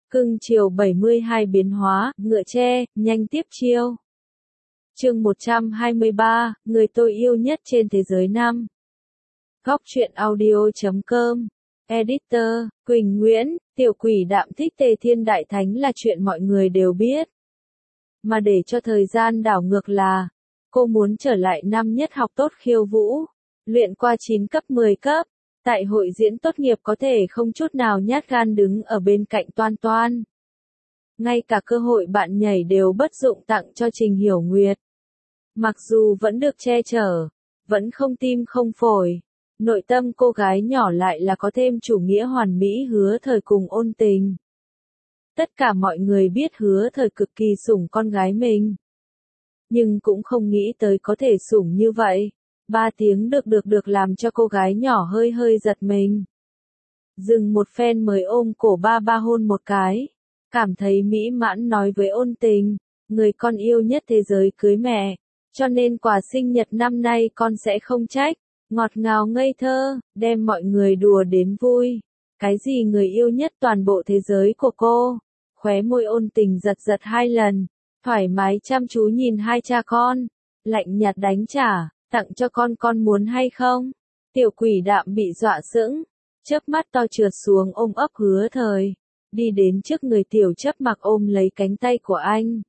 Cưng chiều 72 biến hóa, ngựa tre, nhanh tiếp chiêu. Chương 123, người tôi yêu nhất trên thế giới năm. Góc truyện audio.com. Editor, Quỳnh Nguyễn, tiểu quỷ đạm thích Tề Thiên Đại Thánh là chuyện mọi người đều biết. Mà để cho thời gian đảo ngược là, cô muốn trở lại năm nhất học tốt khiêu vũ, luyện qua 9 cấp 10 cấp. Tại hội diễn tốt nghiệp có thể không chút nào nhát gan đứng ở bên cạnh Toan Toan. Ngay cả cơ hội bạn nhảy đều bất dụng tặng cho Trình Hiểu Nguyệt. Mặc dù vẫn được che chở, vẫn không tim không phổi, nội tâm cô gái nhỏ lại là có thêm chủ nghĩa hoàn mỹ Hứa Thời cùng Ôn Tình. Tất cả mọi người biết Hứa Thời cực kỳ sủng con gái mình. Nhưng cũng không nghĩ tới có thể sủng như vậy. 3 tiếng được làm cho cô gái nhỏ hơi giật mình. Dừng một phen mới ôm cổ ba hôn một cái. Cảm thấy mỹ mãn nói với Ôn Tình, người con yêu nhất thế giới cưới mẹ. Cho nên quà sinh nhật năm nay con sẽ không trách. Ngọt ngào ngây thơ, đem mọi người đùa đến vui. Cái gì người yêu nhất toàn bộ thế giới của cô? Khóe môi Ôn Tình giật 2 lần. Thoải mái chăm chú nhìn hai cha con. Lạnh nhạt đánh trả. Tặng cho con muốn hay không? Tiểu quỷ đạm bị dọa sững, chớp mắt to trượt xuống ôm ấp Hứa Thời, đi đến trước người Tiểu Chấp Mặc ôm lấy cánh tay của anh.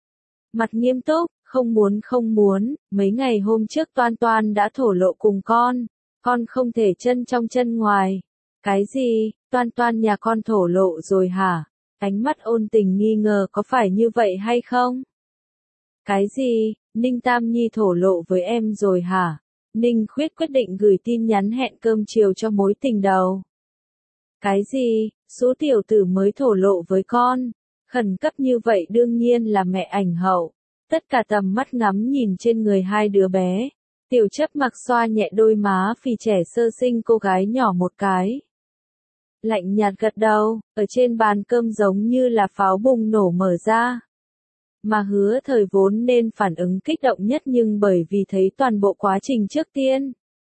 Mặt nghiêm túc, không muốn, mấy ngày hôm trước Toan Toan đã thổ lộ cùng con không thể chân trong chân ngoài. Cái gì, Toan Toan nhà con thổ lộ rồi hả? Ánh mắt Ôn Tình nghi ngờ có phải như vậy hay không? Cái gì? Ninh Tam Nhi thổ lộ với em rồi hả? Ninh Khuyết quyết định gửi tin nhắn hẹn cơm chiều cho mối tình đầu. Cái gì? Số tiểu tử mới thổ lộ với con. Khẩn cấp như vậy đương nhiên là mẹ ảnh hậu. Tất cả tầm mắt ngắm nhìn trên người hai đứa bé. Tiểu Chấp Mặc xoa nhẹ đôi má phì trẻ sơ sinh cô gái nhỏ một cái. Lạnh nhạt gật đầu, ở trên bàn cơm giống như là pháo bùng nổ mở ra. Mà Hứa Thời vốn nên phản ứng kích động nhất nhưng bởi vì thấy toàn bộ quá trình trước tiên.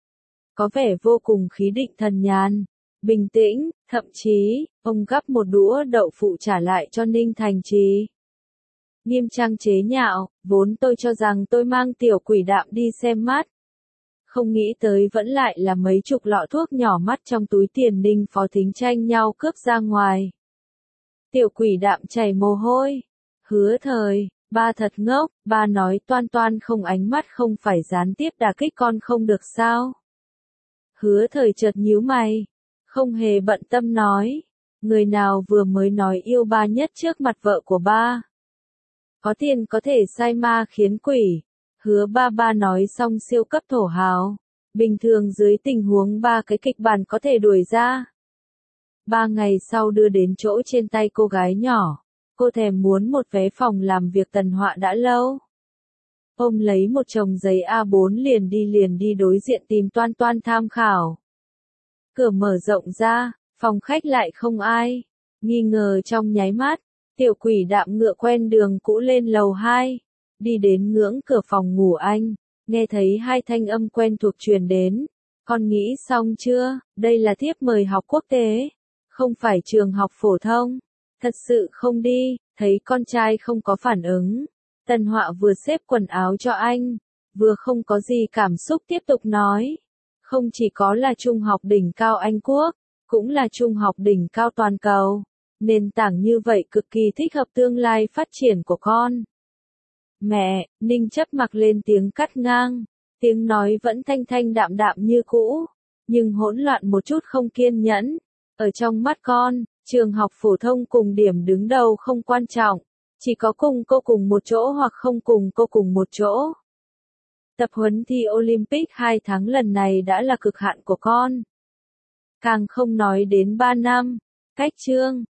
Có vẻ vô cùng khí định thần nhàn, bình tĩnh, thậm chí, ông gắp một đũa đậu phụ trả lại cho Ninh Thành Trì. Nghiêm trang chế nhạo, vốn tôi cho rằng tôi mang tiểu quỷ đạm đi xem mắt. Không nghĩ tới vẫn lại là mấy chục lọ thuốc nhỏ mắt trong túi tiền Ninh Phó Thính tranh nhau cướp ra ngoài. Tiểu quỷ đạm chảy mồ hôi. Hứa Thời, ba thật ngốc, ba nói Toan Toan không ánh mắt không phải gián tiếp đả kích con không được sao? Hứa Thời chợt nhíu mày, không hề bận tâm nói, người nào vừa mới nói yêu ba nhất trước mặt vợ của ba? Có tiền có thể sai ma khiến quỷ. Hứa ba nói xong siêu cấp thổ hào, bình thường dưới tình huống 3 cái kịch bản có thể đuổi ra. 3 ngày sau đưa đến chỗ trên tay cô gái nhỏ. Cô thèm muốn một vé phòng làm việc Tần Họa đã lâu. Ôm lấy một chồng giấy A4 liền đi đối diện tìm Toan Toan tham khảo. Cửa mở rộng ra, phòng khách lại không ai. Nghi ngờ trong nháy mắt, tiểu quỷ đạm ngựa quen đường cũ lên lầu 2. Đi đến ngưỡng cửa phòng ngủ anh, nghe thấy hai thanh âm quen thuộc truyền đến. Con nghĩ xong chưa, đây là thiếp mời học quốc tế, không phải trường học phổ thông. Thật sự không đi, thấy con trai không có phản ứng. Tần Họa vừa xếp quần áo cho anh, vừa không có gì cảm xúc tiếp tục nói. Không chỉ có là trung học đỉnh cao Anh Quốc, cũng là trung học đỉnh cao toàn cầu. Nền tảng như vậy cực kỳ thích hợp tương lai phát triển của con. Mẹ, Ninh Chấp Mặc lên tiếng cắt ngang. Tiếng nói vẫn thanh đạm như cũ, nhưng hỗn loạn một chút không kiên nhẫn. Ở trong mắt con, trường học phổ thông cùng điểm đứng đầu không quan trọng, chỉ có cùng cô cùng một chỗ hoặc không cùng cô cùng một chỗ. Tập huấn thi Olympic 2 tháng lần này đã là cực hạn của con. Càng không nói đến 3 năm, cách chương,